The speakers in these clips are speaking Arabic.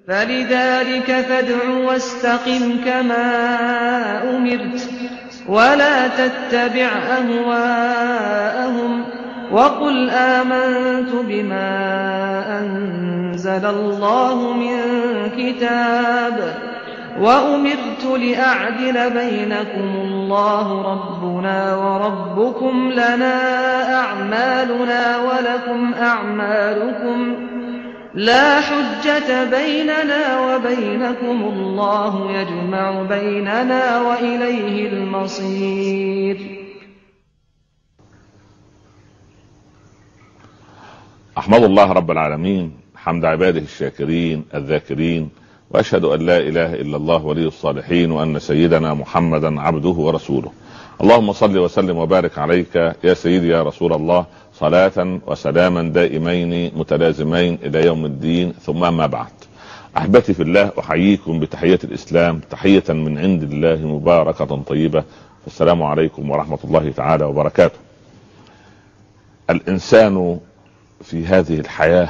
فلذلك فادع واستقم كما أمرت ولا تتبع أهواءهم وقل آمنت بما أنزل الله من كتاب وأمرت لأعدل بينكم الله ربنا وربكم لنا أعمالنا ولكم أعمالكم لا حجة بيننا وبينكم الله يجمع بيننا وإليه المصير. أحمد الله رب العالمين حمد عباده الشاكرين الذاكرين، وأشهد أن لا إله إلا الله ولي الصالحين، وأن سيدنا محمدا عبده ورسوله. اللهم صل وسلم وبارك عليك يا سيدي يا رسول الله، صلاة وسلاما دائمين متلازمين إلى يوم الدين، ثم ما بعد. أحبتي في الله، أحييكم بتحية الإسلام، تحية من عند الله مباركة طيبة، فالسلام عليكم ورحمة الله تعالى وبركاته. الإنسان في هذه الحياة،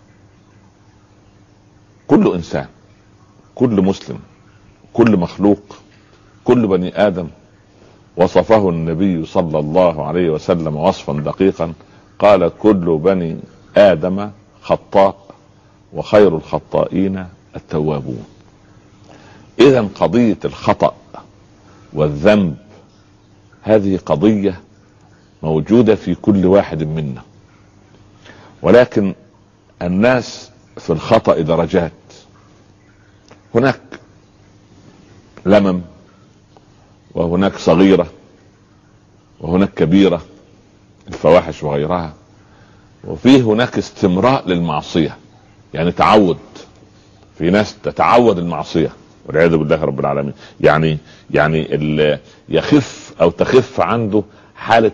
كل إنسان، كل مسلم، كل مخلوق، كل بني آدم وصفه النبي صلى الله عليه وسلم وصفا دقيقا، قال: كل بني آدم خطاء وخير الخطائين التوابون. إذن قضية الخطأ والذنب هذه قضية موجودة في كل واحد منا، ولكن الناس في الخطأ درجات. هناك لمم، وهناك صغيرة، وهناك كبيرة، الفواحش وغيرها، وفيه هناك استمراء للمعصية، يعني تعود. في ناس تتعود المعصية والعياذ بالله رب العالمين، يعني يخف او تخف عنده حالة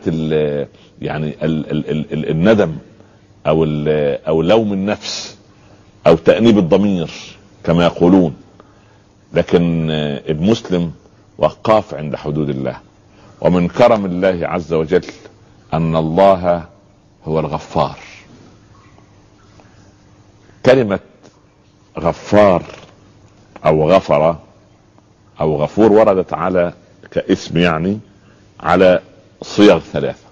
الندم او لوم النفس او تأنيب الضمير كما يقولون. لكن المسلم وقاف عند حدود الله، ومن كرم الله عز وجل ان الله هو الغفار. كلمة غفار او غفر او غفور وردت على كاسم، يعني على صيغ ثلاثة.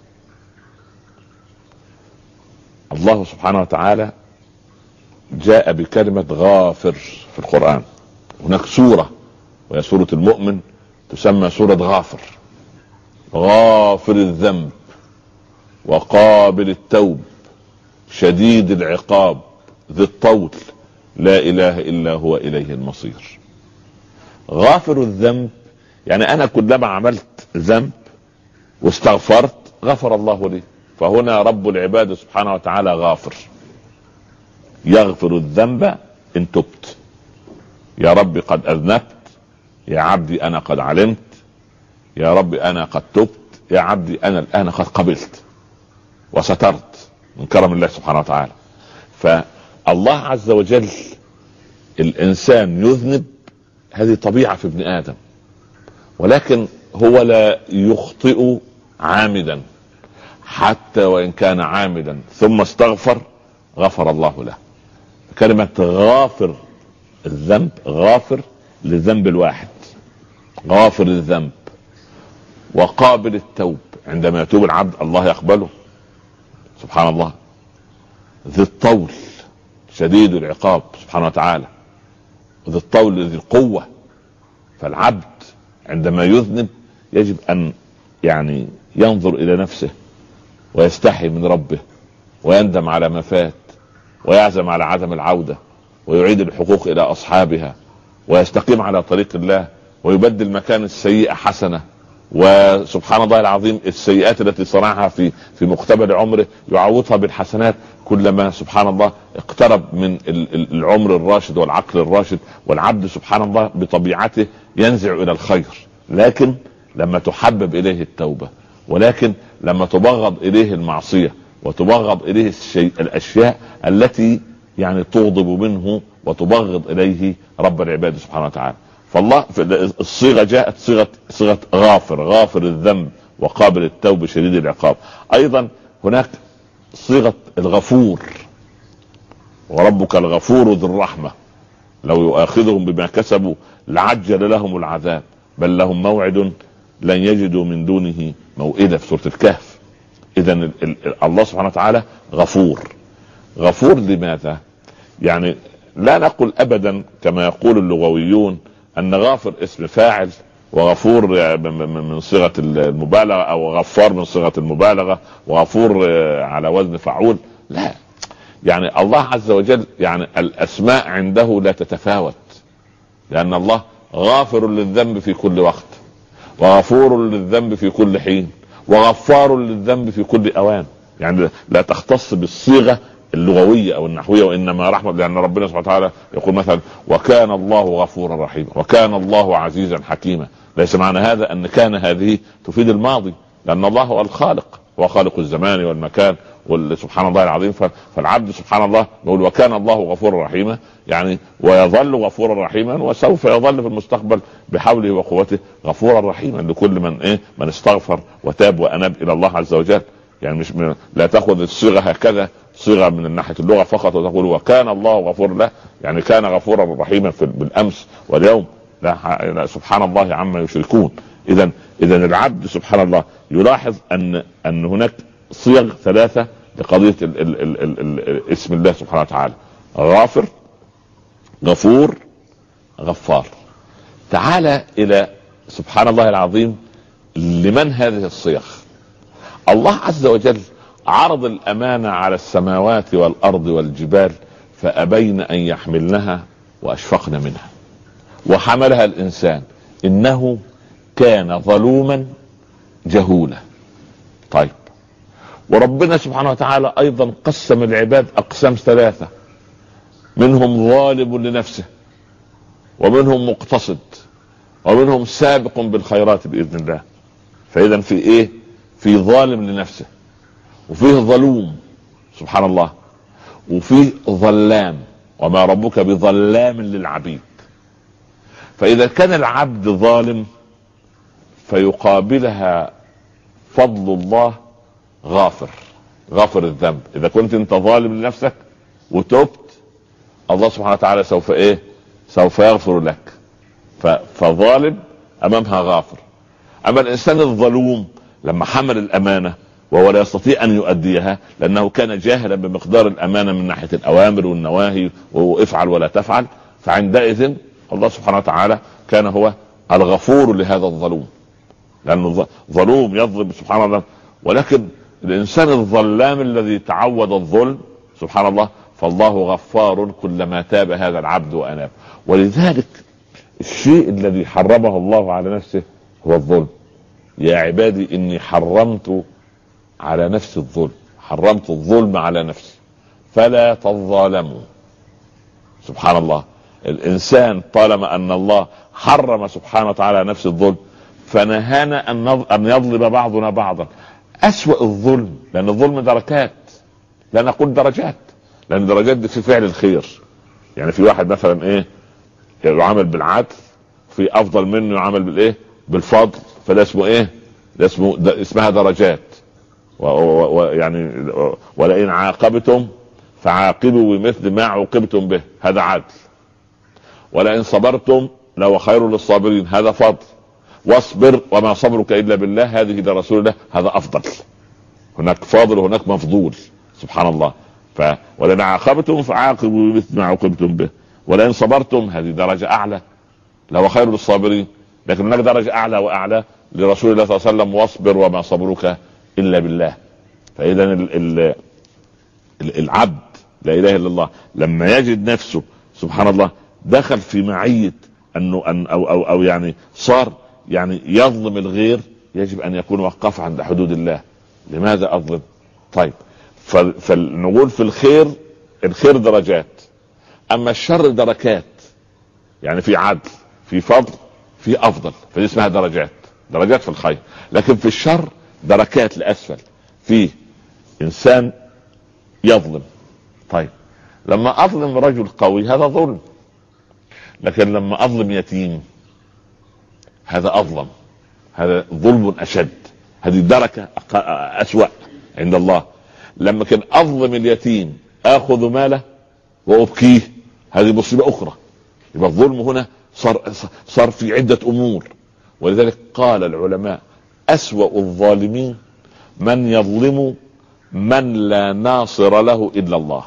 الله سبحانه وتعالى جاء بكلمة غافر في القرآن. هناك سورة وهي سورة المؤمن تسمى سورة غافر، غافر الذنب وقابل التوب شديد العقاب ذي الطول لا إله إلا هو إليه المصير. غافر الذنب يعني أنا كلما عملت ذنب واستغفرت غفر الله لي، فهنا رب العباد سبحانه وتعالى غافر، يغفر الذنب إن تبت. يا رب قد أذنبت، يا عبدي أنا قد علمت، يا رب أنا قد تبت، يا عبدي أنا الآن قد قبلت وسترت، من كرم الله سبحانه وتعالى. فالله عز وجل، الإنسان يذنب، هذه طبيعة في ابن آدم، ولكن هو لا يخطئ عامدا، حتى وإن كان عامدا ثم استغفر غفر الله له. كلمة غافر الذنب، غافر للذنب الواحد، غافر الذنب وقابل التوب، عندما يتوب العبد الله يقبله سبحان الله. ذي الطول شديد العقاب سبحانه وتعالى، ذي الطول ذي القوة. فالعبد عندما يذنب يجب أن ينظر إلى نفسه ويستحي من ربه ويندم على ما فات ويعزم على عدم العودة ويعيد الحقوق إلى أصحابها ويستقيم على طريق الله ويبدل مكان السيئة حسنة. وسبحان الله العظيم، السيئات التي صنعها في مقتبل عمره يعوضها بالحسنات كلما سبحان الله اقترب من العمر الراشد والعقل الراشد. والعبد سبحان الله بطبيعته ينزع إلى الخير، لكن لما تحبب إليه التوبة، ولكن لما تبغض إليه المعصية وتبغض إليه الأشياء التي تغضب منه وتبغض إليه رب العباد سبحانه وتعالى. فالله الصيغة جاءت صيغة غافر، غافر الذنب وقابل التوب شديد العقاب. أيضا هناك صيغة الغفور، وربك الغفور ذو الرحمة. لو يؤاخذهم بما كسبوا لعجل لهم العذاب بل لهم موعد لن يجدوا من دونه موئدة في سورة الكهف. اذا الله سبحانه وتعالى غفور. غفور لماذا؟ يعني لا نقول ابدا كما يقول اللغويون ان غافر اسم فاعل وغفور من صيغة المبالغة او غفار من صيغة المبالغة وغفور على وزن فعول. لا، يعني الله عز وجل يعني الاسماء عنده لا تتفاوت، لان الله غافر للذنب في كل وقت وغفور للذنب في كل حين وغفار للذنب في كل اوان. يعني لا تختص بالصيغة اللغوية او النحوية، وانما رحمة، لان ربنا سبحانه وتعالى يقول مثلا وكان الله غفورا رحيما وكان الله عزيزا حكيما. ليس معنى هذا ان كان هذه تفيد الماضي، لان الله هو الخالق، هو خالق الزمان والمكان سبحان الله العظيم. فالعبد سبحان الله يقول وكان الله غفورا رحيما، يعني ويظل غفورا رحيما وسوف يظل في المستقبل بحوله وقوته غفورا رحيما لكل من استغفر وتاب واناب الى الله عز وجل. يعني مش لا تاخذ الصيغه هكذا صيغه من ناحيه اللغه فقط وتقول وكان الله غفورا، لا، يعني كان غفورا رحيما بالامس واليوم، لا سبحان الله عما يشركون. اذا العبد سبحان الله يلاحظ ان هناك صيغ ثلاثه لقضيه اسم الله سبحانه وتعالى: غافر، غفور، غفار. تعالى الى سبحان الله العظيم لمن هذه الصيغ. الله عز وجل عرض الامانه على السماوات والارض والجبال فابين ان يحملنها واشفقن منها وحملها الانسان انه كان ظلوما جهولا. طيب، وربنا سبحانه وتعالى ايضا قسم العباد اقسام ثلاثة: منهم ظالم لنفسه ومنهم مقتصد ومنهم سابق بالخيرات باذن الله. فاذا في ايه؟ في ظالم لنفسه، وفيه ظلوم سبحان الله، وفيه ظلام، وما ربك بظلام للعبيد. فاذا كان العبد ظالم فيقابلها فضل الله غافر الذنب. اذا كنت انت ظالم لنفسك وتبت، الله سبحانه وتعالى سوف يغفر لك. فظالم امامها غافر. اما الانسان الظلوم لما حمل الامانة وهو لا يستطيع ان يؤديها لانه كان جاهلا بمقدار الامانة من ناحية الاوامر والنواهي وافعل ولا تفعل، فعندئذ الله سبحانه وتعالى كان هو الغفور لهذا الظلوم، لانه ظلوم يظلم سبحان الله. ولكن الانسان الظلام الذي تعود الظلم سبحان الله فالله غفار كلما تاب هذا العبد واناب. ولذلك الشيء الذي حرمه الله على نفسه هو الظلم. يا عبادي اني حرمت على نفسي الظلم، حرمت الظلم على نفسي فلا تظالموا. سبحان الله، الانسان طالما ان الله حرم سبحانه وتعالى نفس الظلم فنهانا ان يظلم بعضنا بعضا. اسوأ الظلم، لان الظلم دركات، لا نقول درجات، لان درجات دي في فعل الخير. يعني في واحد مثلا يعامل بالعدل، في افضل منه يعامل بالفضل، فده اسمه اسمها درجات. يعني ولئن عاقبتم فعاقبوا بمثل ما عوقبتم به، هذا عدل. ولئن صبرتم لو خير للصابرين، هذا فضل. واصبر وما صبرك الا بالله، هذه لرسول الله، هذا افضل. هناك فاضل وهناك مفضول سبحان الله. ولئن عاقبتم فعاقبوا بمثل ما عوقبتم به، ولئن صبرتم هذه درجة اعلى، لو خير للصابرين. لكن هناك درجة اعلى واعلى لرسول الله صلى الله عليه وسلم: واصبر وما صبرك الا بالله. فاذا العبد لا اله الا الله لما يجد نفسه سبحان الله دخل في معية او يعني صار يعني يظلم الغير، يجب ان يكون وقف عند حدود الله. لماذا اظلم؟ طيب، فنقول في الخير درجات، اما الشر دركات. يعني في عدل، في فضل، في افضل، فدي اسمها درجات في الخير. لكن في الشر دركات لاسفل. في انسان يظلم، طيب لما اظلم رجل قوي هذا ظلم، لكن لما اظلم يتيم هذا اظلم، هذا ظلم اشد، هذه دركة اسوأ عند الله. لما كان اظلم اليتيم اخذ ماله وابكيه، هذه مصيبة اخرى. يبقى الظلم هنا صار في عدة امور. ولذلك قال العلماء أسوأ الظالمين من يظلم من لا ناصر له الا الله.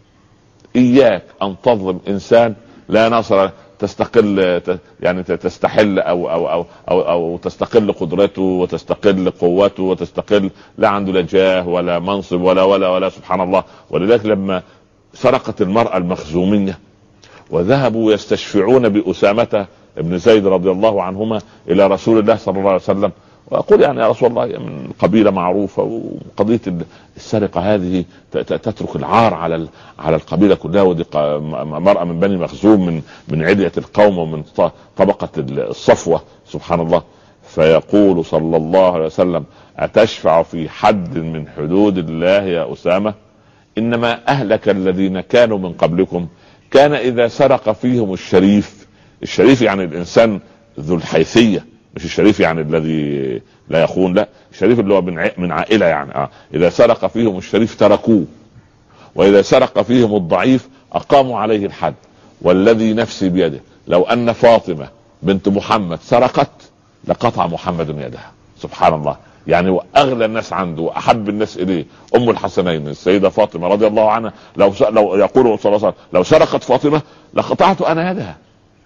اياك ان تظلم انسان لا ناصر له، تستقل يعني تستحل او تستقل قدرته وتستقل قوته وتستقل، لا عنده لا جاه ولا منصب ولا سبحان الله. ولذلك لما سرقت المرأة المخزومية وذهبوا يستشفعون بأسامة ابن زيد رضي الله عنهما الى رسول الله صلى الله عليه وسلم، واقول يعني يا رسول الله من قبيلة معروفة، وقضية السرقة هذه تترك العار على القبيلة كلها، ودي مرأة من بني مخزوم من علية القوم ومن طبقة الصفوة سبحان الله. فيقول صلى الله عليه وسلم أتشفع في حد من حدود الله يا أسامة؟ إنما أهلك الذين كانوا من قبلكم كان إذا سرق فيهم الشريف يعني الإنسان ذو الحيثية، مش الشريف يعني الذي لا يخون، لا، الشريف اللي هو من عائلة يعني إذا سرق فيهم الشريف تركوه، وإذا سرق فيهم الضعيف أقاموا عليه الحد. والذي نفسي بيده لو أن فاطمة بنت محمد سرقت لقطع محمد يدها. سبحان الله. يعني واغلى الناس عنده واحب الناس اليه ام الحسنين السيده فاطمه رضي الله عنها، لو يقول صلى الله عليه وسلم لو سرقت فاطمه لقطعت انا يدها،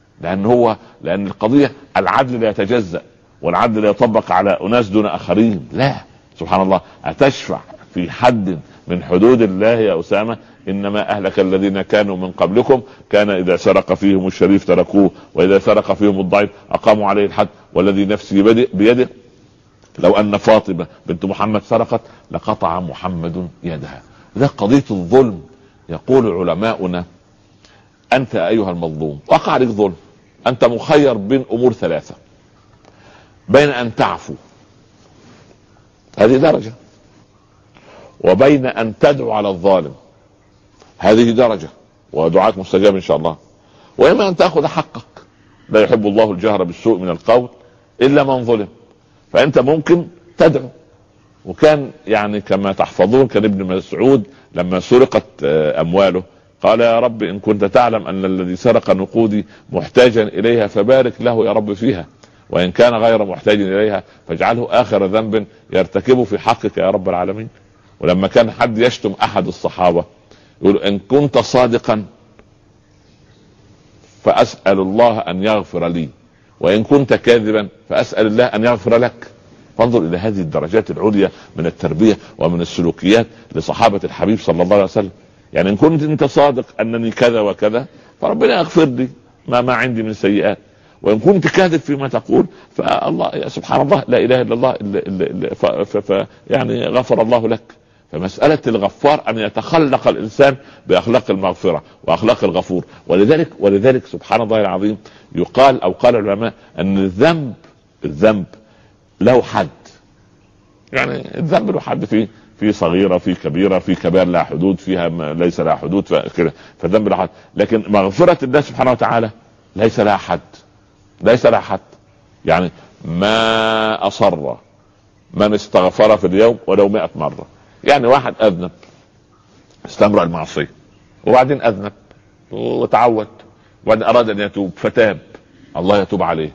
لان القضيه العدل لا يتجزأ، والعدل لا يطبق على اناس دون اخرين، لا. سبحان الله. اتشفع في حد من حدود الله يا اسامه؟ انما اهلك الذين كانوا من قبلكم كان اذا سرق فيهم الشريف تركوه، واذا سرق فيهم الضعيف اقاموا عليه الحد، والذي نفسي بيده لو ان فاطمة بنت محمد سرقت لقطع محمد يدها. ده قضية الظلم. يقول علماؤنا انت ايها المظلوم وقع عليك ظلم، انت مخير بين امور ثلاثة: بين ان تعفو، هذه درجة، وبين ان تدعو على الظالم، هذه درجة ودعاءك مستجاب ان شاء الله، واما ان تأخذ حقك. لا يحب الله الجهر بالسوء من القول الا من ظلم. فانت ممكن تدعو. وكان يعني كما تحفظون كان ابن مسعود لما سرقت امواله قال يا رب ان كنت تعلم ان الذي سرق نقودي محتاجا اليها فبارك له يا رب فيها، وان كان غير محتاج اليها فاجعله اخر ذنب يرتكبه في حقك يا رب العالمين. ولما كان حد يشتم احد الصحابة يقول ان كنت صادقا فاسأل الله ان يغفر لي، وان كنت كاذبا فاسأل الله ان يغفر لك. فانظر الى هذه الدرجات العليا من التربية ومن السلوكيات لصحابة الحبيب صلى الله عليه وسلم. يعني ان كنت انت صادق انني كذا وكذا فربنا يغفر لي ما عندي من سيئات، وان كنت كاذب فيما تقول فالله سبحان الله لا اله الا الله يعني غفر الله لك. فمسألة الغفار ان يتخلق الانسان باخلاق المغفرة واخلاق الغفور. ولذلك سبحان الله العظيم يقال او قال العلماء ان الذنب له حد. يعني الذنب له حد، في صغيرة، في كبيرة، في كبار لا حدود، فيها ليس لها حدود، فالذنب له حد. لكن مغفرة الله سبحانه وتعالى ليس لها حد. يعني ما أصر من استغفر في اليوم ولو 100 مرة. يعني واحد أذنب استمر المعصية وبعدين أذنب وتعود وبعدين أراد أن يتوب فتاب، الله يتوب عليه.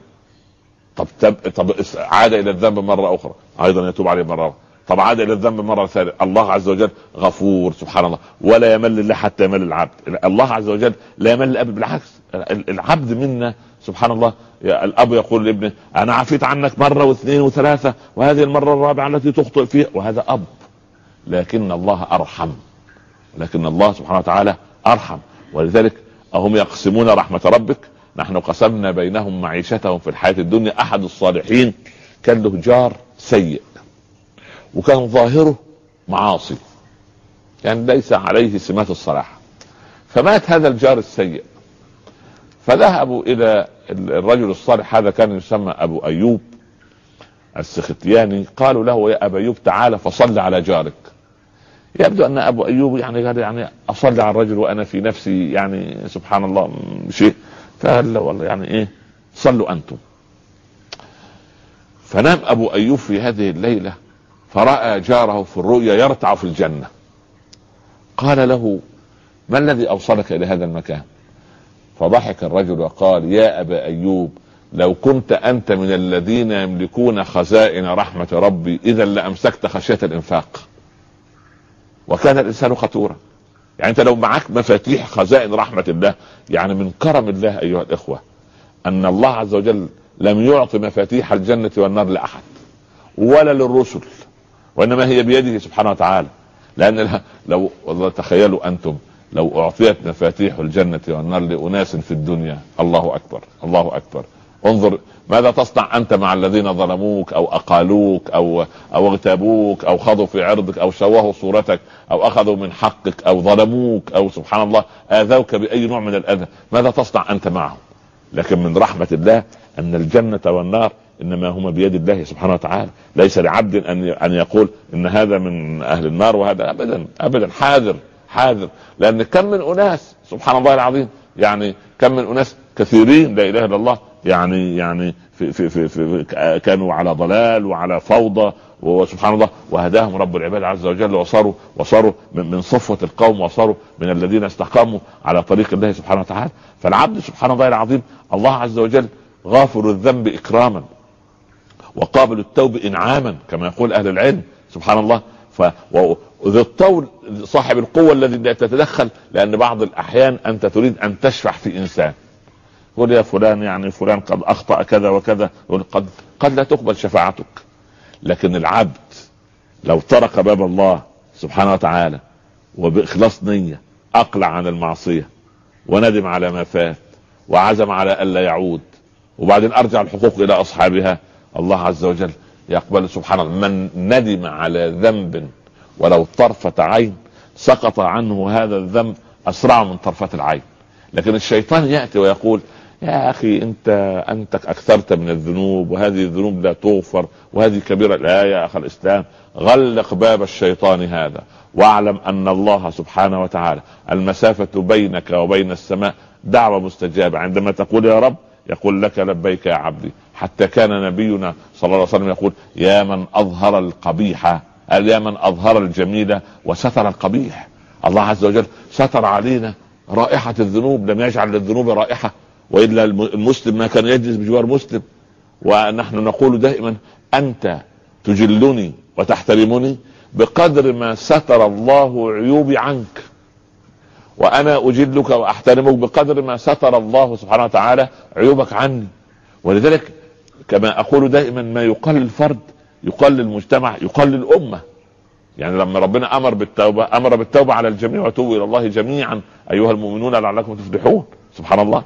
طب عاد إلى الذنب مرة أخرى أيضا يتوب عليه مرة أخرى. طب عاد إلى الذنب مرة ثالثة. الله عز وجل غفور سبحان الله، ولا يمل الله حتى يمل العبد. الله عز وجل لا يمل الأب، بالعكس العبد منا سبحان الله. الأب يقول لابنه أنا عفيت عنك مرة واثنين وثلاثة وهذه المرة الرابعة التي تخطئ فيها، وهذا أب. لكن الله أرحم، لكن الله سبحانه وتعالى أرحم. ولذلك أهم يقسمون رحمة ربك نحن قسمنا بينهم معيشتهم في الحياة الدنيا. أحد الصالحين كان له جار سيء وكان ظاهره معاصي، يعني ليس عليه سمات الصلاح. فمات هذا الجار السيء، فذهبوا إلى الرجل الصالح، هذا كان يسمى أبو أيوب السختياني. قالوا له يا أبا أيوب تعالى فصل على جارك. يبدو أن أبو أيوب يعني أصلي على الرجل وأنا في نفسي يعني سبحان الله شيء. فقال له والله يعني إيه صلوا أنتم. فنام أبو أيوب في هذه الليلة فرأى جاره في الرؤيا يرتع في الجنة. قال له ما الذي أوصلك إلى هذا المكان؟ فضحك الرجل وقال: يا أبا أيوب، لو كنت أنت من الذين يملكون خزائن رحمة ربي إذا لأمسكت خشية الإنفاق. وكان الإنسان خطورا. يعني أنت لو معك مفاتيح خزائن رحمة الله، يعني من كرم الله أيها الإخوة أن الله عز وجل لم يعطي مفاتيح الجنة والنار لأحد ولا للرسل، وإنما هي بيده سبحانه وتعالى. لأن لو والله تخيلوا أنتم لو أعطيت مفاتيح الجنة والنار لأناس في الدنيا، الله أكبر الله أكبر. انظر ماذا تصنع أنت مع الذين ظلموك أو أقالوك أو اغتابوك أو خضوا في عرضك أو شوهوا صورتك أو أخذوا من حقك أو ظلموك أو سبحان الله آذوك بأي نوع من الأذى، ماذا تصنع أنت معهم؟ لكن من رحمة الله أن الجنة والنار إنما هما بيد الله سبحانه وتعالى. ليس لعبد أن يقول إن هذا من أهل النار وهذا، أبدا أبدا. حاذر حاذر. لأن كم من أناس سبحان الله العظيم، يعني كم من أناس كثيرين لا إله إلا الله، يعني في كانوا على ضلال وعلى فوضى، وسبحان الله وهداهم رب العباد عز وجل وصاروا من صفوة القوم، وصاروا من الذين استقاموا على طريق الله سبحانه وتعالى. فالعبد سبحان الله العظيم الله عز وجل غافر الذنب إكراما وقابل التوب إنعاما كما يقول أهل العلم سبحان الله. وذي الطول صاحب القوة الذي لا تتدخل، لأن بعض الأحيان أنت تريد أن تشفع في إنسان، قل يا فلان يعني فلان قد أخطأ كذا وكذا، قد لا تقبل شفاعتك. لكن العبد لو طرق باب الله سبحانه وتعالى وبإخلاص نية أقلع عن المعصية وندم على ما فات وعزم على ألا يعود، وبعدين أرجع الحقوق إلى أصحابها، الله عز وجل يقبل سبحان الله. من ندم على ذنب ولو طرفة عين سقط عنه هذا الذنب أسرع من طرفة العين. لكن الشيطان يأتي ويقول: يا أخي أنت أكثرت من الذنوب، وهذه الذنوب لا تغفر، وهذه كبيرة. لا يا أخي الإسلام، غلق باب الشيطان هذا، واعلم أن الله سبحانه وتعالى المسافة بينك وبين السماء دعوة مستجابة. عندما تقول يا رب يقول لك لبيك يا عبدي. حتى كان نبينا صلى الله عليه وسلم يقول: يا من أظهر القبيح، قال يا من أظهر الجميل وستر القبيح. الله عز وجل ستر علينا رائحة الذنوب، لم يجعل للذنوب رائحة، وإلا المسلم ما كان يجلس بجوار مسلم. ونحن نقول دائما: أنت تجلني وتحترمني بقدر ما ستر الله عيوبي عنك، وأنا أجلك وأحترمك بقدر ما ستر الله سبحانه وتعالى عيوبك عني. ولذلك كما أقول دائما: ما يقل الفرد يقل المجتمع يقل الأمة. يعني لما ربنا أمر بالتوبة على الجميع: وتوبوا إلى الله جميعا أيها المؤمنون لعلكم تفلحون. سبحان الله.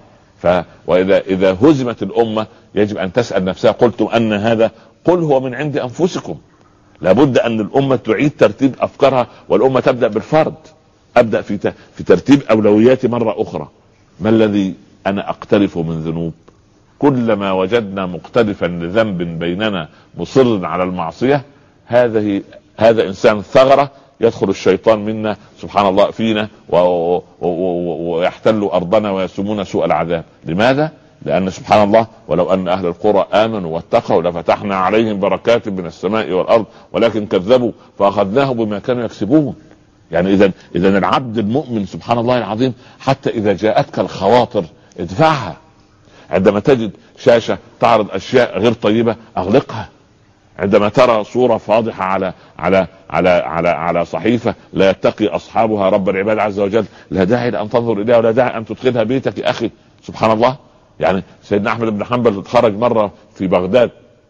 وإذا هزمت الأمة يجب أن تسأل نفسها: قلتم أن هذا؟ قل هو من عند أنفسكم. لابد أن الأمة تعيد ترتيب أفكارها، والأمة تبدأ بالفرد. أبدأ في ترتيب أولوياتي مرة أخرى. ما الذي أنا أقترف من ذنوب؟ كلما وجدنا مقترفا لذنب بيننا مصر على المعصية، هذا إنسان ثغرة يدخل الشيطان منا سبحان الله فينا ويحتل أرضنا ويسمون سوء العذاب. لماذا؟ لأن سبحان الله ولو أن أهل القرى آمنوا واتقوا لفتحنا عليهم بركات من السماء والأرض ولكن كذبوا فأخذناهم بما كانوا يكسبون. يعني إذا العبد المؤمن سبحان الله العظيم حتى إذا جاءتك الخواطر ادفعها. عندما تجد شاشة تعرض أشياء غير طيبة أغلقها. عندما ترى صورة فاضحة على صحيفة لا يتقي أصحابها رب العباد عز وجل، لا داعي أن تنظر إليها ولا داعي أن تدخلها بيتك يا أخي. سبحان الله. يعني سيدنا أحمد بن حنبل خرج مرة في بغداد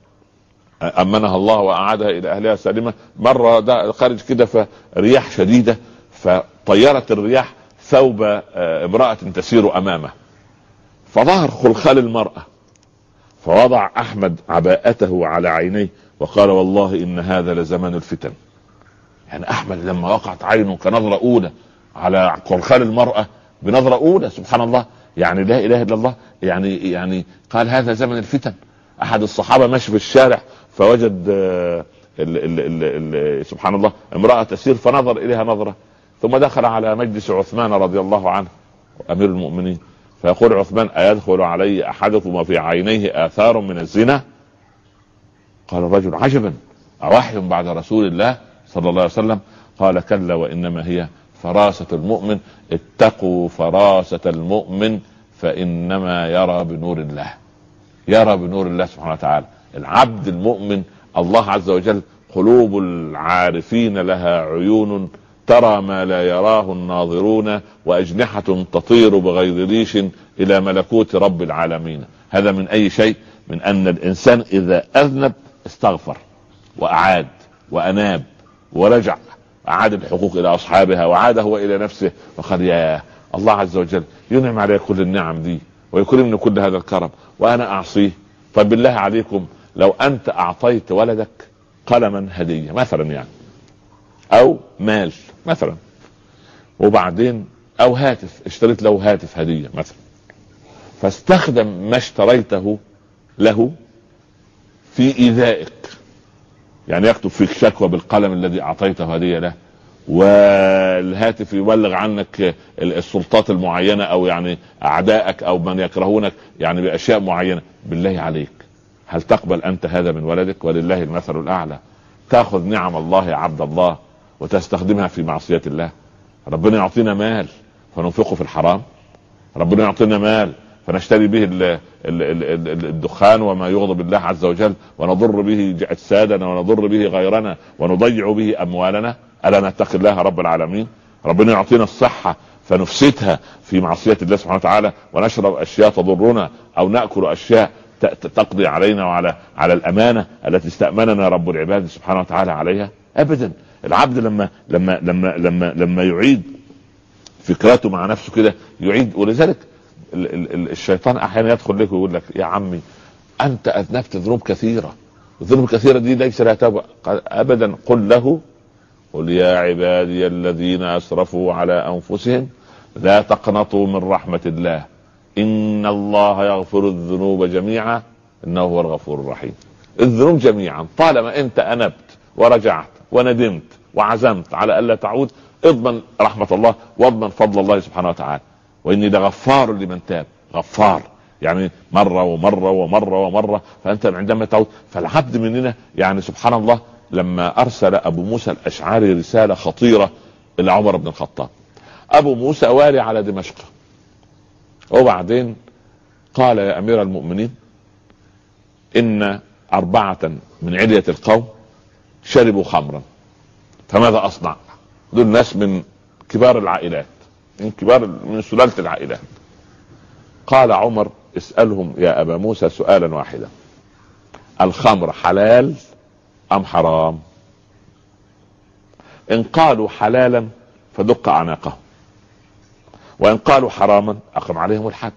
أمنها الله وأعادها إلى أهلها سالمة. مرة خارج كده فرياح شديدة فطيرت الرياح ثوب امرأة تسير أمامه فظهر خلخال المرأة، فوضع أحمد عباءته على عينيه وقال: والله إن هذا لزمان الفتن. يعني أحمد لما وقعت عينه كنظرة أولى على خلخال المرأة بنظرة أولى سبحان الله، يعني لا إله إلا الله، يعني قال هذا زمن الفتن. أحد الصحابة ماشي في الشارع فوجد سبحان الله امرأة تسير فنظر إليها نظرة، ثم دخل على مجلس عثمان رضي الله عنه أمير المؤمنين فيقول عثمان: أيدخل علي أحدكم وفي عينيه آثار من الزنا؟ قال الرجل: عجبا، أوحي بعد رسول الله صلى الله عليه وسلم؟ قال: كلا وإنما هي فراسة المؤمن، اتقوا فراسة المؤمن فإنما يرى بنور الله، يرى بنور الله سبحانه وتعالى. العبد المؤمن الله عز وجل قلوب العارفين لها عيون ترى ما لا يراه الناظرون، وأجنحة تطير بغير ريش إلى ملكوت رب العالمين. هذا من أي شيء؟ من أن الإنسان إذا أذنب استغفر وأعاد وأناب ورجع، أعاد الحقوق إلى أصحابها وعاد هو إلى نفسه، وقال يا الله عز وجل ينعم علي كل النعم دي ويكرمني كل هذا الكرم وأنا أعصيه. طيب بالله عليكم لو أنت أعطيت ولدك قلما هدية مثلا يعني، أو مال مثلا، وبعدين أو هاتف، اشتريت له هاتف هدية مثلا، فاستخدم ما اشتريته له في إيذائك، يعني يكتب فيك شكوى بالقلم الذي أعطيته هدية له، والهاتف يبلغ عنك السلطات المعينة أو يعني أعدائك أو من يكرهونك يعني بأشياء معينة. بالله عليك هل تقبل أنت هذا من ولدك؟ ولله المثل الأعلى. تأخذ نعم الله يا عبد الله وتستخدمها في معصية الله. ربنا يعطينا مال فننفقه في الحرام، ربنا يعطينا مال فنشتري به الدخان وما يغضب الله عز وجل، ونضر به أجسادنا ونضر به غيرنا ونضيع به أموالنا. ألا نتقي الله رب العالمين؟ ربنا يعطينا الصحة فنفسدها في معصية الله سبحانه وتعالى، ونشرب أشياء تضرنا أو نأكل أشياء تقضي علينا وعلى الأمانة التي استأمننا رب العباد سبحانه وتعالى عليها. أبدا. العبد لما يعيد فكرته مع نفسه كده يعيد. ولذلك الشيطان احيانا يدخل لك ويقول لك يا عمي انت اذنبت ذنوب كثيره، الذنوب الكثيره دي ليس لها توبه. ابدا. قل له قل يا عبادي الذين اسرفوا على انفسهم لا تقنطوا من رحمه الله ان الله يغفر الذنوب جميعا انه هو الغفور الرحيم. الذنوب جميعا طالما انت انبت ورجعت وندمت وعزمت على الا تعود، اضمن رحمه الله واضمن فضل الله سبحانه وتعالى. واني لغفار لمن تاب. غفار يعني مرة ومرة ومرة ومرة. فانت عندما تعود، فالعبد مننا يعني سبحان الله لما ارسل ابو موسى الاشعري رسالة خطيرة الى عمر بن الخطاب. ابو موسى والي على دمشق، وبعدين قال يا امير المؤمنين ان 4 من علية القوم شربوا خمرا فماذا اصنع؟ دول ناس من كبار العائلات، من سلالة العائلات. قال عمر اسألهم يا أبا موسى سؤالا واحدا: الخمر حلال أم حرام؟ إن قالوا حلالا فدق أعناقهم، وإن قالوا حراما أقم عليهم الحد.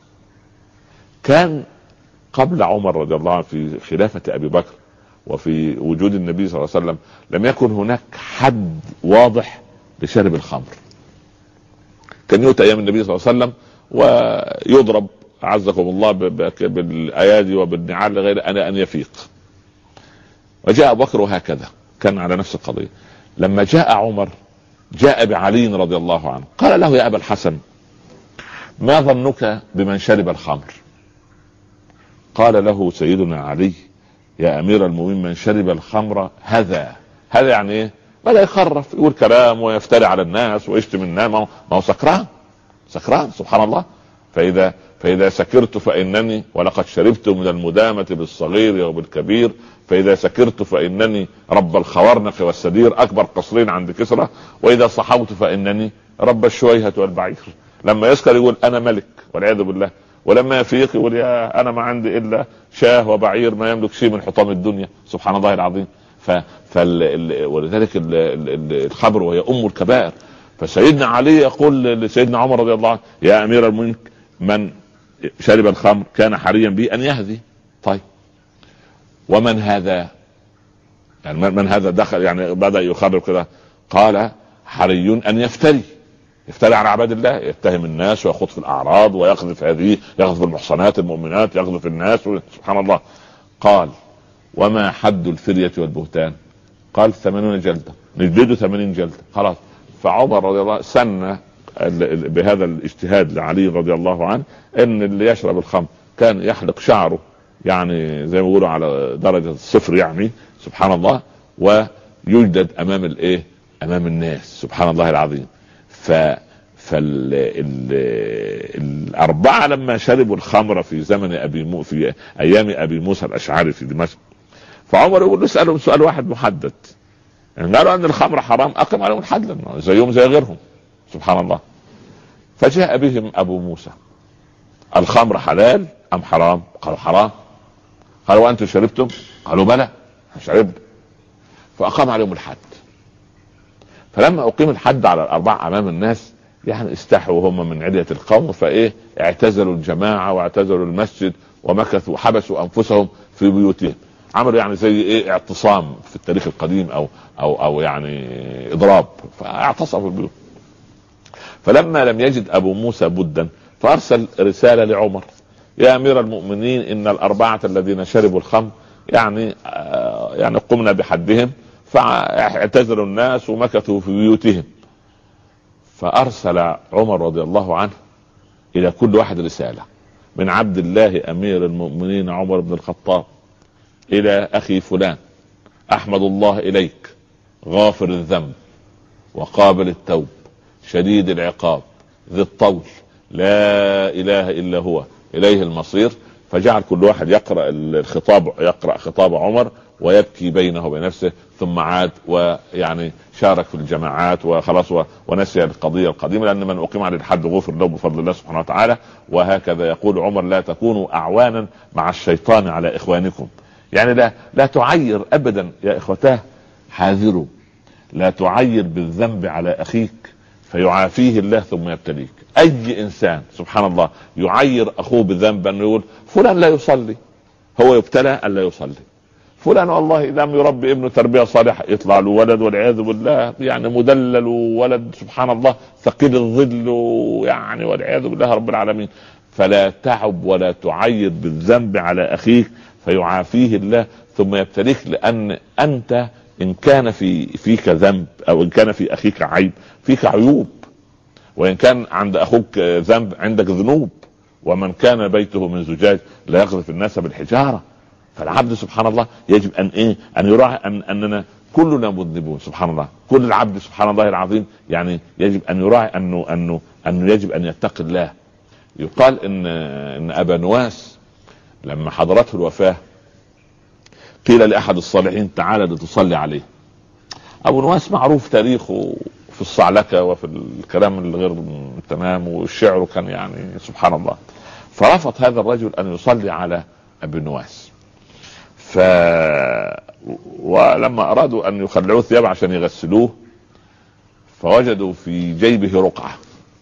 كان قبل عمر رضي الله عنه في خلافة أبي بكر وفي وجود النبي صلى الله عليه وسلم لم يكن هناك حد واضح لشرب الخمر. كان يؤتى ايام النبي صلى الله عليه وسلم ويضرب عزكم الله بالايادي وبالنعال لغير ان يفيق. وجاء ابو بكر وهكذا كان على نفس القضيه. لما جاء عمر جاء بعلي رضي الله عنه قال له يا ابا الحسن ما ظنك بمن شرب الخمر؟ قال له سيدنا علي يا امير المؤمنين من شرب الخمر هذا يعني ايه؟ بدأ يخرف يقول كلام ويفتري على الناس ويشتم الناس. ما هو سكران سبحان الله. فإذا سكرت فإنني ولقد شربت من المدامة بالصغير وبالكبير، فإذا سكرت فإنني رب الخوارنق والسدير أكبر قصرين عند كسرى، وإذا صحوت فإنني رب الشويهة والبعير. لما يسكر يقول أنا ملك والعياذ بالله، ولما يفيق يقول يا أنا ما عندي إلا شاه وبعير ما يملك شيء من حطام الدنيا. سبحان الله العظيم. ولذلك الخمر وهي ام الكبائر. فسيدنا علي يقول لسيدنا عمر رضي الله عنه يا امير المؤمنين من شرب الخمر كان حريا به ان يهدي. طيب ومن هذا؟ يعني من هذا دخل يعني بدا يخرب كده؟ قال حري ان يفتري على عباد الله، يتهم الناس ويخوض في الاعراض ويقذف يقذف المحصنات المؤمنات، يقذف الناس. سبحان الله. قال وما حد الفرية والبهتان؟ قال 80 جلدة، نجلده 80 جلدة خلاص. فعمر رضي الله سن بهذا الاجتهاد لعلي رضي الله عنه ان اللي يشرب الخمر كان يحلق شعره يعني زي ما بيقولوا على درجة الصفر يعني سبحان الله، ويجدد امام امام الناس سبحان الله العظيم. الأربعة لما شربوا الخمر في زمن في أيام أبي موسى الأشعري في دمشق، فعمر يقول له اسألهم سؤال واحد محدد، يعني قالوا أن الخمر حرام أقم عليهم الحد زيهم زي غيرهم، سبحان الله. فجاء بهم أبو موسى، الخمر حلال أم حرام؟ قالوا حرام. قالوا وأنتم شربتم؟ قالوا بلى شربت. فأقام عليهم الحد. فلما أقيم الحد على الأربعة أمام الناس يعني استحوا هم من عدة القوم، فإيه اعتزلوا الجماعة واعتزلوا المسجد ومكثوا حبسوا أنفسهم في بيوتهم، عملوا يعني زي إيه اعتصام في التاريخ القديم أو يعني إضراب، فاعتصموا في البيوت. فلما لم يجد أبو موسى بدا فأرسل رسالة لعمر: يا أمير المؤمنين إن الأربعة الذين شربوا الخمر يعني قمنا بحدهم، فاعتزلوا الناس ومكثوا في بيوتهم. فأرسل عمر رضي الله عنه إلى كل واحد رسالة: من عبد الله أمير المؤمنين عمر بن الخطاب إلى أخي فلان، أحمد الله إليك غافر الذنب وقابل التوب شديد العقاب ذي الطول لا إله إلا هو إليه المصير. فجعل كل واحد يقرأ خطاب عمر ويبكي بينه وبين نفسه، ثم عاد ويعني شارك في الجماعات وخلاص ونسي القضية القديمة، لأن من أقيم عليه الحد غفر له بفضل الله سبحانه وتعالى. وهكذا يقول عمر: لا تكونوا أعوانا مع الشيطان على إخوانكم. يعني لا تعير أبدا يا إخوتاه، حاذروا لا تعير بالذنب على أخيك فيعافيه الله ثم يبتليك. أي إنسان سبحان الله يعير أخوه بالذنب، أنه يقول فلان لا يصلي، هو يبتلى أن لا يصلي. فلان والله لم يربي ابنه تربية صالحة، يطلع له ولد والعياذ بالله يعني مدلل ولد سبحان الله ثقيل الظل يعني والعياذ بالله رب العالمين. فلا تعب ولا تعير بالذنب على أخيك فيعافيه الله ثم يبتليك، لأن أنت إن كان فيك ذنب أو إن كان في أخيك عيب فيك عيوب، وإن كان عند أخوك ذنب عندك ذنوب. ومن كان بيته من زجاج لا يقذف الناس بالحجارة. فالعبد سبحان الله يجب أن يراعي أننا كلنا مذنبون سبحان الله. كل العبد سبحان الله العظيم يعني يجب أن يراعي أنه يجب أن يتقي الله. يقال إن أبا نواس لما حضرته الوفاة قيل لأحد الصالحين: تعالى لتصلي عليه. أبو نواس معروف تاريخه في الصعلكة وفي الكلام الغير تمام والشعر كان يعني سبحان الله. فرفض هذا الرجل أن يصلي على أبي نواس. ولما أرادوا أن يخلعوه ثياب عشان يغسلوه فوجدوا في جيبه رقعة،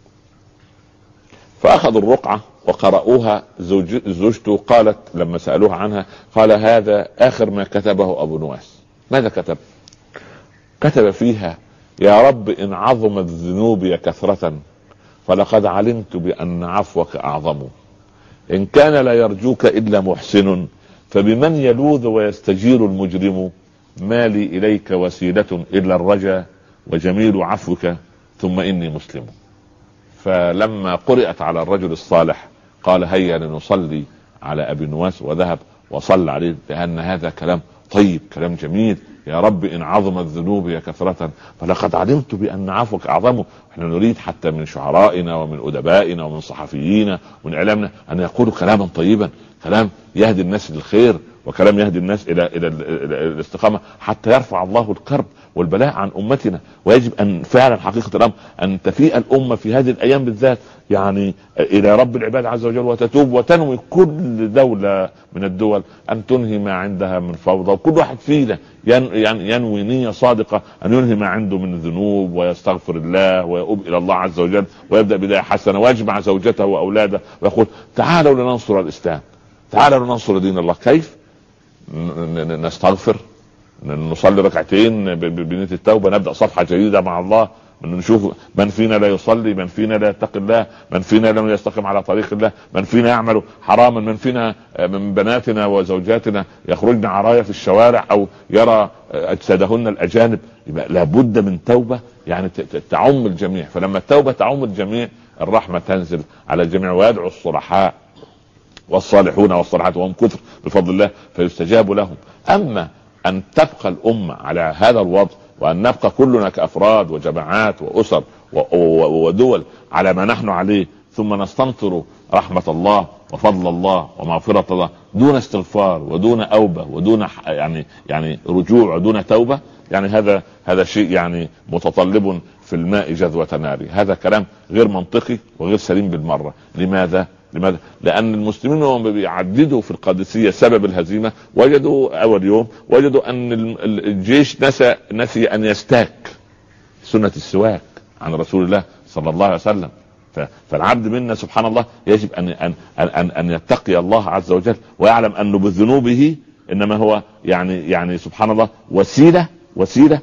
فأخذوا الرقعة وقرأوها. زوجته قالت لما سألوها عنها قال: هذا آخر ما كتبه أبو نواس. ماذا كتب؟ كتب فيها: يا رب إن عظمت ذنوبي كثرة فلقد علمت بأن عفوك أعظم، إن كان لا يرجوك إلا محسن فبمن يلوذ ويستجير المجرم، ما لي إليك وسيلة إلا الرجا وجميل عفوك ثم إني مسلم. فلما قرأت على الرجل الصالح قال: هيا لنصلي على أبي نواس، وذهب وصلى عليه، لأن هذا كلام طيب كلام جميل. يا رب إن عظمت ذنوبي كثرة فلقد علمت بأن عفوك أعظم. احنا نريد حتى من شعرائنا ومن أدبائنا ومن صحفيين ومن إعلامنا أن يقولوا كلاما طيبا، كلام يهدي الناس للخير وكلام يهدي الناس إلى الاستقامة، حتى يرفع الله الكرب والبلاء عن أمتنا. ويجب أن فعلا حقيقة الأمر أن تفيء الأمة في هذه الأيام بالذات يعني إلى رب العباد عز وجل، وتتوب وتنوي كل دولة من الدول أن تنهي ما عندها من فوضى، وكل واحد فينا ينوي نية صادقة أن ينهي ما عنده من ذنوب ويستغفر الله ويؤوب إلى الله عز وجل ويبدأ بداية حسنة ويجمع زوجته وأولاده ويقول: تعالوا لننصر الإسلام، تعالوا لننصر دين الله. كيف؟ نستغفر، نصلي ركعتين بنية التوبة، نبدأ صفحة جديدة مع الله، نشوف من فينا لا يصلي، من فينا لا يتقي الله، من فينا لم يستقم على طريق الله، من فينا يعمل حراما، من فينا من بناتنا وزوجاتنا يخرجن عرايا في الشوارع أو يرى أجسادهن الأجانب. يبقى لابد من توبة يعني تعم الجميع. فلما التوبة تعم الجميع الرحمة تنزل على الجميع، ويدعو الصلحاء والصالحون والصالحات وهم كثر بفضل الله فيستجاب لهم. أما أن تبقى الأمة على هذا الوضع وأن نبقى كلنا كأفراد وجماعات وأسر ودول على ما نحن عليه، ثم نستنطر رحمة الله وفضل الله ومغفرة الله دون استغفار ودون أوبة ودون يعني رجوع ودون توبة، يعني هذا شيء يعني متطلب في الماء جذوة نار. هذا كلام غير منطقي وغير سليم بالمرة. لماذا؟ لأن المسلمين هم بيعددوا في القادسية سبب الهزيمة، وجدوا أول يوم وجدوا أن الجيش نسي أن يستاك، سنة السواك عن رسول الله صلى الله عليه وسلم. فالعبد منا سبحان الله يجب أن يتقي الله عز وجل، ويعلم أنه بذنوبه إنما هو يعني سبحان الله وسيلة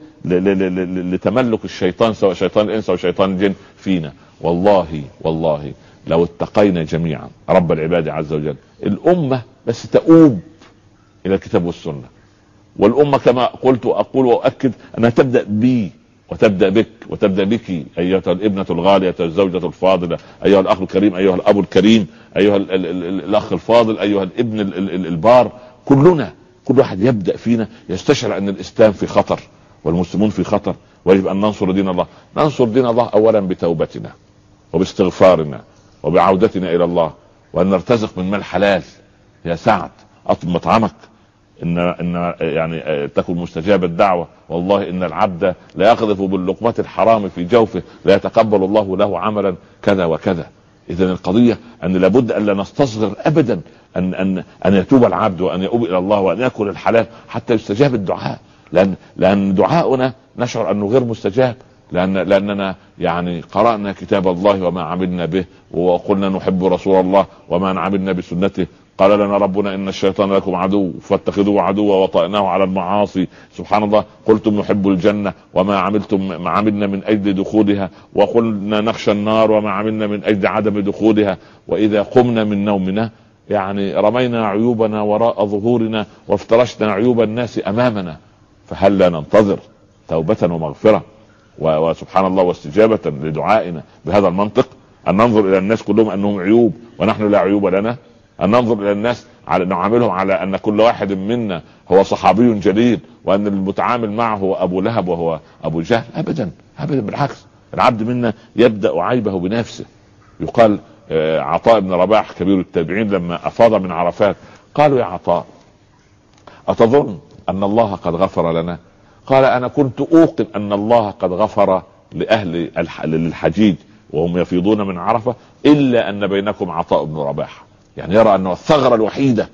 لتملك الشيطان، سواء شيطان الإنس أو شيطان الجن فينا. والله لو اتقينا جميعا رب العباد عز وجل الأمة بس تؤوب إلى الكتاب والسنة، والأمة كما قلت وأقول وأؤكد أنها تبدأ بي وتبدأ بك وتبدأ بك أيها الابنة الغالية، الزوجة الفاضلة، أيها الأخ الكريم، أيها الأب الكريم، أيها الأخ الفاضل، أيها الابن البار. كل واحد يبدأ فينا يستشعر أن الإسلام في خطر والمسلمون في خطر، ويجب أن ننصر دين الله. ننصر دين الله أولا بتوبتنا وباستغفارنا وبعودتنا إلى الله، وأن نرتزق من مال حلال. يا سعد أطب مطعمك إن يعني تكون مستجاب الدعوة. والله إن العبد لا يقذف باللقمة الحرام في جوفه لا يتقبل الله له عملا كذا وكذا. إذن القضية أن لابد أن لا نستصغر أبدا أن يتوب العبد وأن يؤوب إلى الله وأن يأكل الحلال حتى يستجاب الدعاء، لأن دعاؤنا نشعر أنه غير مستجاب، لأننا يعني قرأنا كتاب الله وما عملنا به، وقلنا نحب رسول الله وما عملنا بسنته. قال لنا ربنا إن الشيطان لكم عدو فاتخذوه عدوا وطأناه على المعاصي. سبحان الله. قلتم نحب الجنة وما عملنا من أجل دخولها، وقلنا نخشى النار وما عملنا من أجل عدم دخولها. وإذا قمنا من نومنا يعني رمينا عيوبنا وراء ظهورنا وافترشنا عيوب الناس أمامنا. فهل لا ننتظر توبة ومغفرة وسبحان الله واستجابة لدعائنا بهذا المنطق؟ أن ننظر إلى الناس كلهم أنهم عيوب ونحن لا عيوب لنا؟ أن ننظر إلى الناس على نعاملهم على أن كل واحد منا هو صحابي جليل، وأن المتعامل معه هو أبو لهب وهو أبو جهل؟ أبدا بالعكس. العبد منا يبدأ عيبه بنفسه. يقال عطاء بن رباح كبير التابعين لما أفاض من عرفات قالوا يا عطاء أتظن أن الله قد غفر لنا؟ قال أنا كنت أوقن أن الله قد غفر لأهل الحجيج وهم يفيضون من عرفة، إلا أن بينكم عطاء بن رباح. يعني يرى أنه الثغرة الوحيدة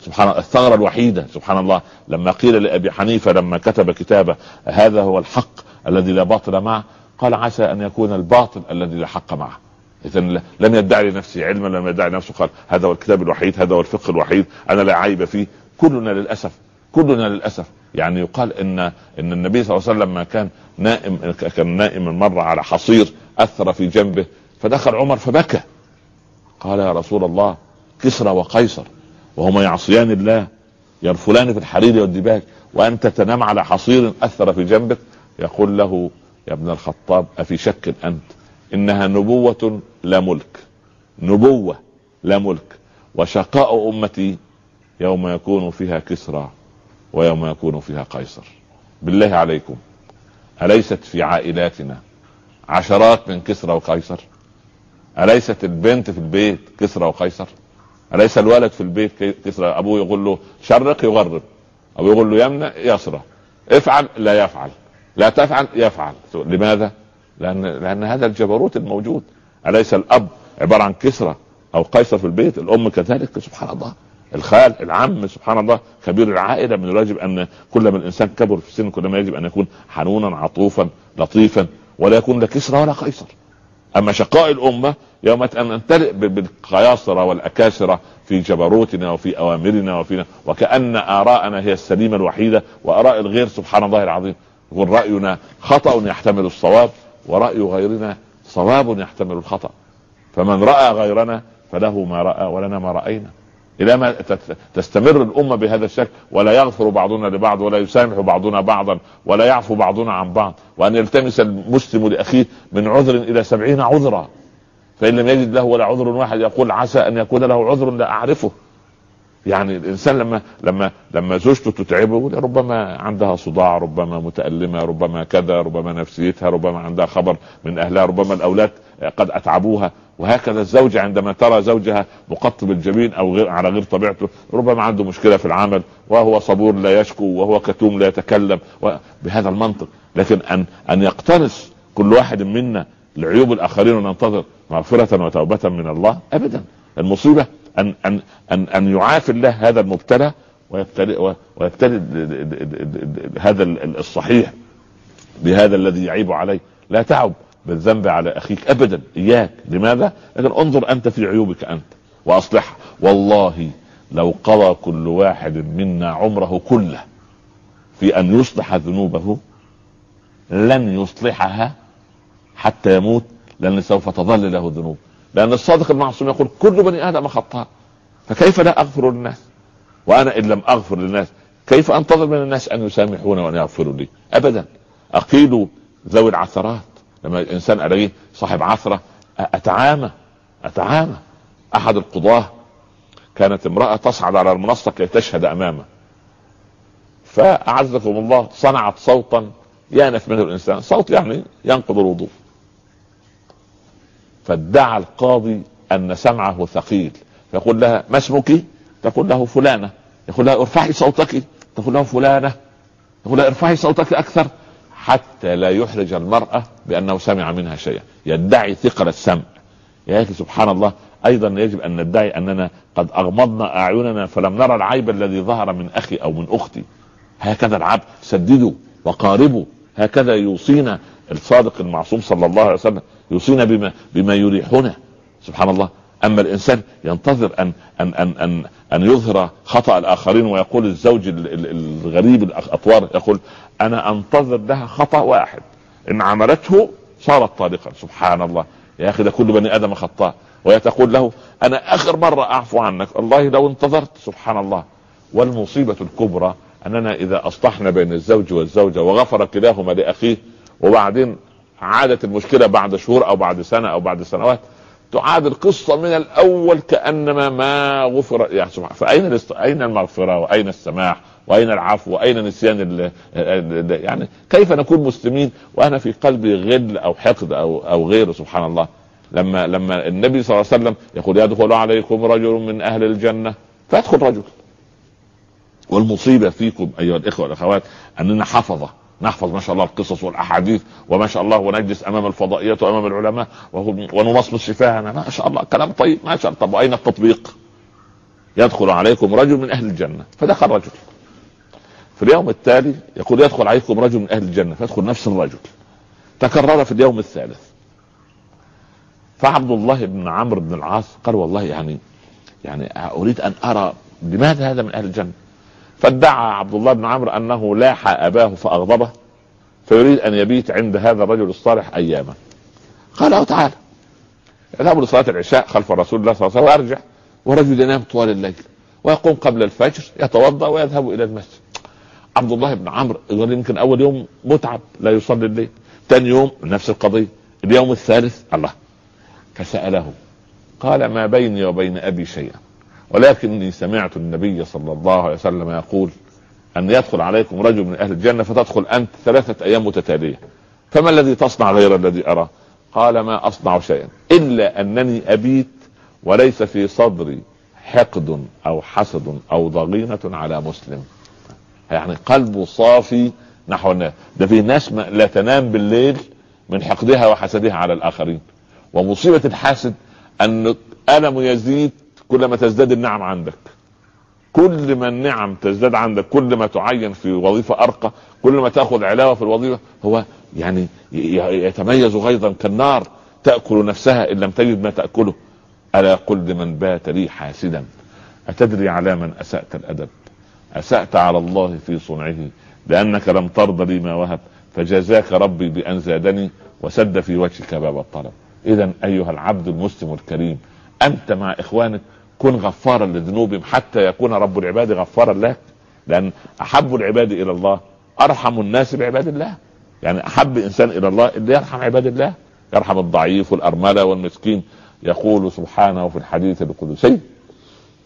سبحان الله لما قيل لأبي حنيفة لما كتب كتابه هذا هو الحق الذي لا باطل معه، قال عسى أن يكون الباطل الذي لا حق معه. إذن لم يدعي لنفسه علما، لم يدعي لنفسه، قال هذا هو الكتاب الوحيد، هذا هو الفقه الوحيد، أنا لا عيب فيه. كلنا للأسف يعني يقال إن النبي صلى الله عليه وسلم لما كان نائم مرة على حصير أثر في جنبه، فدخل عمر فبكى. قال يا رسول الله كسرى وقيصر وهما يعصيان الله يرفلان في الحرير والدباج، وأنت تنام على حصير أثر في جنبك. يقول له يا ابن الخطاب أفي شك أنت؟ إنها نبوة لا ملك، وشقاء أمتي يوم يكون فيها كسرى ويوم يكون فيها قيصر. بالله عليكم أليست في عائلاتنا عشرات من كسرى وقيصر؟ أليست البنت في البيت كسرى وقيصر؟ أليس الولد في البيت كسرى؟ أبوه يقول له شرق يغرب، أو يقول له يمنى يسرى، افعل لا يفعل، لا تفعل يفعل. لماذا؟ لأن هذا الجبروت الموجود. أليس الأب عبارة عن كسرى أو قيصر في البيت؟ الأم كذلك سبحان الله، الخال العم سبحان الله، كبير العائلة. من الواجب أن كل ما الإنسان كبر في السن كل ما يجب أن يكون حنونا عطوفا لطيفا، ولا يكون لا كسرى ولا قيصر. أما شقاء الأمة يوم أن نمتلئ بالقياصرة والأكاسرة في جبروتنا وفي أوامرنا وكأن آراءنا هي السليمة الوحيدة، وآراء الغير سبحان الله العظيم يقول رأينا خطأ يحتمل الصواب، ورأي غيرنا صواب يحتمل الخطأ. فمن رأى غيرنا فله ما رأى ولنا ما رأينا. إلى ما تستمر الأمة بهذا الشكل، ولا يغفر بعضنا لبعض، ولا يسامح بعضنا بعضا، ولا يعفو بعضنا عن بعض، وأن يلتمس المسلم لأخيه من عذر إلى 70 عذرا، فإن لم يجد له ولا عذر واحد يقول عسى أن يكون له عذر لا أعرفه. يعني الانسان لما زوجته تتعبه ربما عندها صداع، ربما متألمة، ربما كذا، ربما نفسيتها، ربما عندها خبر من اهلها، ربما الاولاد قد اتعبوها. وهكذا الزوجة عندما ترى زوجها مقطب الجبين او غير على غير طبيعته، ربما عنده مشكلة في العمل وهو صبور لا يشكو وهو كتوم لا يتكلم بهذا المنطق. لكن ان يقتنص كل واحد منا لعيوب الاخرين وننتظر مغفرة وتوبة من الله، ابدا. المصيبة ان يعافي الله هذا المبتلى ويبتلي هذا الصحيح بهذا الذي يعيب عليه. لا تعب بالذنب على اخيك ابدا، اياك. لماذا؟ لكن انظر انت في عيوبك انت واصلحها. والله لو قضى كل واحد منا عمره كله في ان يصلح ذنوبه لن يصلحها حتى يموت، لان سوف تظل له ذنوب. لان الصادق المعصوم يقول كل بني ادم خطاء، فكيف لا اغفر للناس؟ وانا ان لم اغفر للناس كيف انتظر من الناس ان يسامحون وان يغفروا لي؟ ابدا. اقيلوا ذوي العثرات. لما الانسان الاقيه صاحب عثرة اتعامى. احد القضاة كانت امرأة تصعد على المنصة كي تشهد امامه، فاعزكم الله صنعت صوتا يانف منه الانسان، صوت يعني ينقض الوضوء. فادعى القاضي ان سمعه ثقيل، فيقول لها ما اسمك؟ تقول له فلانة. يقول لها ارفعي صوتك. تقول له فلانة. يقول لها ارفعي صوتك اكثر، حتى لا يحرج المرأة بانه سمع منها شيئا. يدعي ثقل السمع. يا اخي سبحان الله، ايضا يجب ان ندعي اننا قد اغمضنا اعيننا فلم نرى العيب الذي ظهر من اخي او من اختي. هكذا العبد. سددوا وقاربوا. هكذا يوصينا الصادق المعصوم صلى الله عليه وسلم، يوصينا بما يريحنا. سبحان الله. اما الانسان ينتظر ان يظهر خطأ الاخرين، ويقول الزوج الغريب الاطوار يقول انا انتظر لها خطأ واحد ان عملته صارت طالقا. سبحان الله. يا اخي ده كل بني ادم خطاء. ويتقول له انا اخر مرة اعفو عنك الله لو انتظرت. سبحان الله. والمصيبة الكبرى اننا اذا اصلحنا بين الزوج والزوجة وغفر كلاهما لاخيه، وبعدين عادت المشكلة بعد شهور او بعد سنة او بعد سنوات، تعاد القصة من الاول كأنما ما غفر. يعني فاين المغفرة واين السماح واين العفو واين نسيان يعني كيف نكون مسلمين وانا في قلبي غل او حقد او غيره؟ سبحان الله. لما النبي صلى الله عليه وسلم يقول يدخل عليكم رجل من اهل الجنة فيدخل رجل. والمصيبة فيكم ايها الاخوة والاخوات اننا نحفظ ما شاء الله القصص والاحاديث وما شاء الله، ونجلس امام الفضائيات وامام العلماء ونمصمص شفاهنا ما شاء الله، كلام طيب ما شاء الله. طب واين التطبيق؟ يدخل عليكم رجل من اهل الجنة. فدخل رجل. في اليوم التالي يقول يدخل عليكم رجل من اهل الجنة، فيدخل نفس الرجل. تكرر في اليوم الثالث. فعبد الله بن عمرو بن العاص قال والله يعني اريد ان ارى لماذا هذا من اهل الجنة. فادعى عبد الله بن عمرو انه لاح اباه فاغضبه، فيريد ان يبيت عند هذا الرجل الصالح اياما. قال له تعالى. يذهب لصلاة العشاء خلف رسول الله صلى الله عليه وسلم ويرجع، ورجل ينام طوال الليل ويقوم قبل الفجر يتوضا ويذهب الى المسجد. عبد الله بن عمرو يمكن اول يوم متعب لا يصلي الليل، ثاني يوم نفس القضية، اليوم الثالث الله. فسأله قال ما بيني وبين ابي شيئا، ولكني سمعت النبي صلى الله عليه وسلم يقول ان يدخل عليكم رجل من اهل الجنة فتدخل انت 3 ايام متتالية، فما الذي تصنع غير الذي ارى؟ قال ما اصنع شيئا الا انني ابيت وليس في صدري حقد او حسد او ضغينة على مسلم. يعني قلبه صافي نحو الناس. ده في ناس لا تنام بالليل من حقدها وحسدها على الاخرين. ومصيبة الحاسد ان ألم يزيد كلما تزداد النعم عندك. كل ما النعم تزداد عندك، كل ما تعين في وظيفة ارقى، كل ما تاخذ علاوة في الوظيفة، هو يعني يتميز غيظا كالنار تأكل نفسها ان لم تجد ما تأكله. ألا قل لمن بات لي حاسدا أتدري على من أسأت الأدب؟ أسأت على الله في صنعه لأنك لم ترضى لي ما وهب، فجزاك ربي بأن زادني وسد في وجهك باب الطلب. إذن أيها العبد المسلم الكريم، أنت مع إخوانك كن غفارا لذنوبهم حتى يكون رب العباد غفارا لك. لأن أحب العباد إلى الله أرحم الناس بعباد الله. يعني أحب إنسان إلى الله اللي يرحم عباد الله، يرحم الضعيف والأرملة والمسكين. يقول سبحانه في الحديث القدسي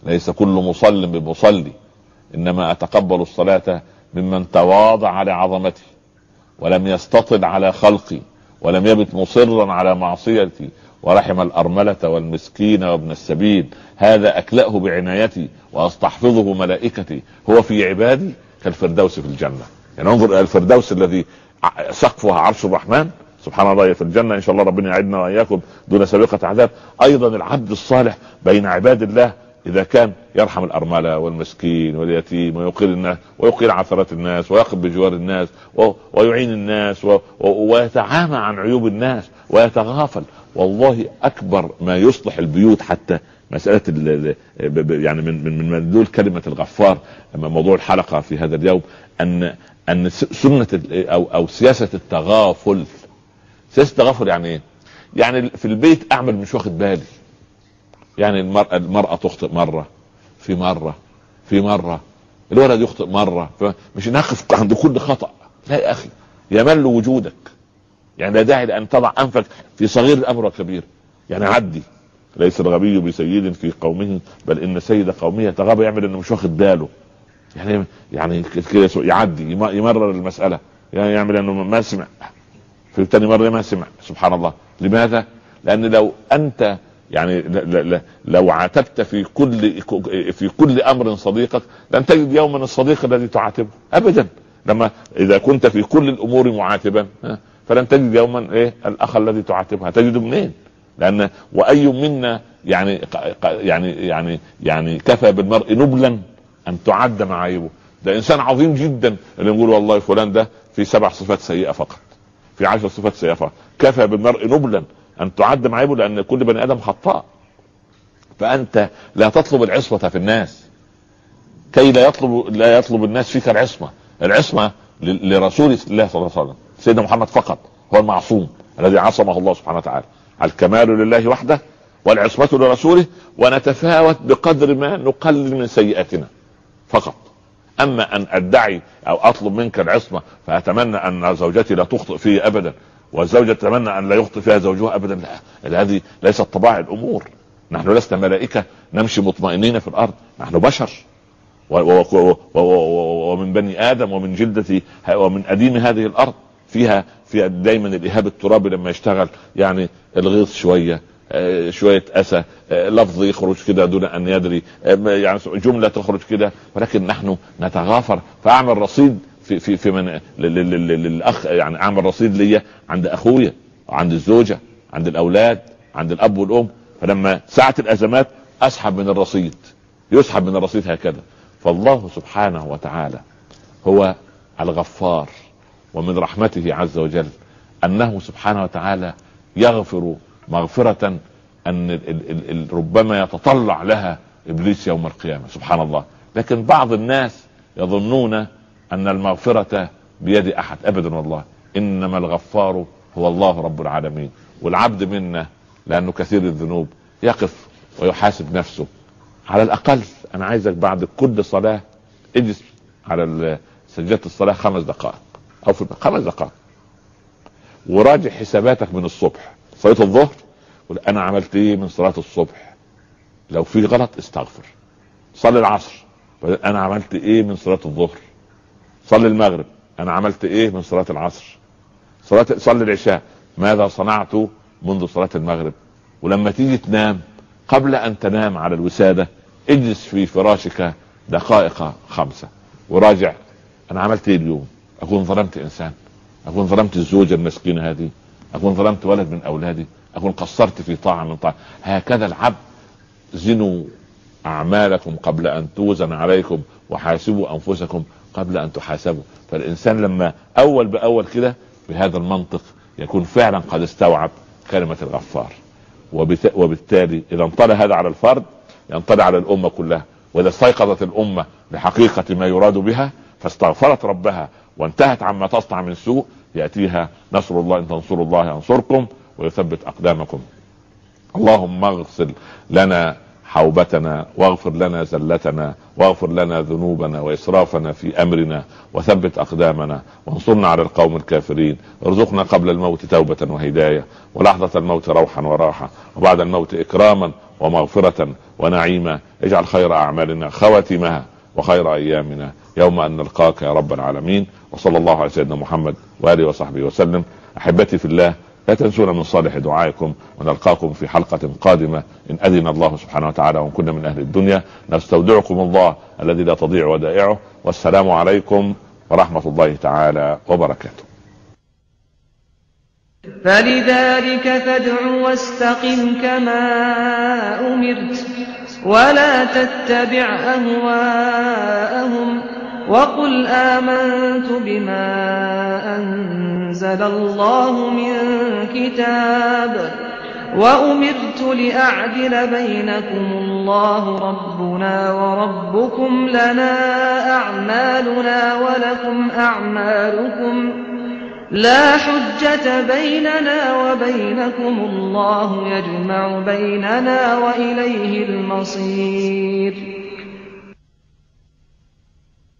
ليس كل مصل بمصلي، انما اتقبل الصلاة ممن تواضع لعظمتي ولم يستطل على خلقي ولم يبت مصرا على معصيتي، ورحم الأرملة والمسكين وابن السبيل، هذا أكلأه بعنايتي وأستحفظه ملائكتي، هو في عبادي كالفردوس في الجنة. يعني انظر إلى الفردوس الذي سقفها عرش الرحمن سبحان الله في الجنة، إن شاء الله ربنا يعيدنا وإياكم دون سابقة عذاب. أيضا العبد الصالح بين عباد الله إذا كان يرحم الأرملة والمسكين واليتيم ويقيل الناس ويقيل عثرات الناس ويقف بجوار الناس ويعين الناس ويتعامى عن عيوب الناس ويتغافل. والله أكبر ما يصلح البيوت حتى مسألة يعني من مدلول كلمة الغفار موضوع الحلقة في هذا اليوم أن سنة أو سياسة التغافل. سياسة التغافل يعني إيه؟ يعني في البيت أعمل مش واخد بالي، يعني المرأة تخطئ مرة في مرة الولد يخطئ مرة، مش نقف عند كل خطأ. لا يا أخي، يمل وجودك، يعني لا داعي لأن تضع أنفك في صغير الأمر وكبير. يعني عدي، ليس الغبي بسيد في قومه بل إن سيد قومه يتغابى، يعمل إنه مش واخد باله، يعني كده يعدي يمرر المسألة، يعني يعمل إنه ما سمع، في تاني مرة ما سمع. سبحان الله. لماذا؟ لأن لو أنت يعني لو عاتبت في كل امر صديقك لن تجد يوما الصديق الذي تعاتبه ابدا. لما اذا كنت في كل الامور معاتبا فلن تجد يوما الاخ الذي تعاتبه، هتجده منين؟ لان واي منا يعني كفى بالمرء نبلا ان تعد معايبه. ده انسان عظيم جدا اللي نقول والله فلان ده في 7 صفات سيئة فقط، في 10 صفات سيئة فقط. كفى بالمرء نبلا ان تعد معيبه، لان كل بني ادم خطاء. فانت لا تطلب العصمة في الناس كي لا يطلب الناس فيك العصمة لرسول الله صلى الله عليه وسلم. سيدنا محمد فقط هو المعصوم الذي عصمه الله سبحانه وتعالى. الكمال لله وحده والعصمة لرسوله، ونتفاوت بقدر ما نقلل من سيئاتنا فقط. اما ان ادعي او اطلب منك العصمة فاتمنى ان زوجتي لا تخطئ فيه ابدا، والزوجة تتمنى ان لا يخطئ فيها زوجها ابدا، لا، هذه ليست طباع الامور. نحن لسنا ملائكة نمشي مطمئنين في الارض، نحن بشر ومن بني ادم ومن جلدتي ومن اديم هذه الارض، فيها دايما الإهاب الترابي لما يشتغل، يعني الغيظ شوية اسى، لفظ يخرج كده دون ان يدري، يعني جملة تخرج كده، ولكن نحن نتغافر. فاعمل رصيد في من للاخ، يعني اعمل رصيد لي عند اخويا وعند الزوجة عند الاولاد عند الاب والام، فلما ساعة الازمات اسحب من الرصيد، يسحب من الرصيد هكذا. فالله سبحانه وتعالى هو الغفار، ومن رحمته عز وجل انه سبحانه وتعالى يغفر مغفرة ان ربما يتطلع لها ابليس يوم القيامة. سبحان الله. لكن بعض الناس يظنون ان المغفرة بيد احد، ابدا والله، انما الغفار هو الله رب العالمين. والعبد منا لانه كثير الذنوب يقف ويحاسب نفسه. على الاقل انا عايزك بعد كل صلاة اجلس على سجادة الصلاة 5 دقائق او في 5 دقائق، وراجع حساباتك من الصبح. صلاة الظهر انا عملت ايه من صلاة الصبح، لو في غلط استغفر. صلي العصر انا عملت ايه من صلاة الظهر. صلي المغرب انا عملت ايه من صلاة العصر. صلي العشاء ماذا صنعت منذ صلاة المغرب. ولما تيجي تنام قبل ان تنام على الوسادة اجلس في فراشك دقائق 5 وراجع انا عملت ايه اليوم. اكون ظلمت انسان، اكون ظلمت الزوجة المسكينة هذه، اكون ظلمت ولد من اولادي، اكون قصرت في طاعة من طاعة. هكذا العبد. زنوا اعمالكم قبل ان توزن عليكم وحاسبوا انفسكم قبل ان تحاسبوا. فالانسان لما اول باول كده بهذا المنطق يكون فعلا قد استوعب كلمة الغفار. وبالتالي اذا انطلى هذا على الفرد ينطلي على الامة كلها. واذا استيقظت الامة بحقيقة ما يراد بها فاستغفرت ربها وانتهت عما تصنع من سوء، يأتيها نصر الله ان تنصروا الله ينصركم ويثبت اقدامكم. اللهم اغسل لنا حوبتنا واغفر لنا زلتنا واغفر لنا ذنوبنا واسرافنا في امرنا وثبت اقدامنا وانصرنا على القوم الكافرين. ارزقنا قبل الموت توبة وهداية، ولحظة الموت روحا وراحة، وبعد الموت اكراما ومغفرة ونعيما. اجعل خير أعمالنا خواتمها وخير أيامنا يوم أن نلقاك يا رب العالمين. وصلى الله على سيدنا محمد وآله وصحبه وسلم. أحبتي في الله، لا تنسونا من صالح دعائكم، ونلقاكم في حلقة قادمة إن أذن الله سبحانه وتعالى وإن كنا من أهل الدنيا. نستودعكم الله الذي لا تضيع ودائعه، والسلام عليكم ورحمة الله تعالى وبركاته. فلذلك فادع واستقم كما أمرت ولا تتبع أهواءهم وقل آمنت بما أنزل الله من كتاب وأمرت لأعدل بينكم الله ربنا وربكم لنا أعمالنا ولكم أعمالكم لا حجة بيننا وبينكم الله يجمع بيننا وإليه المصير.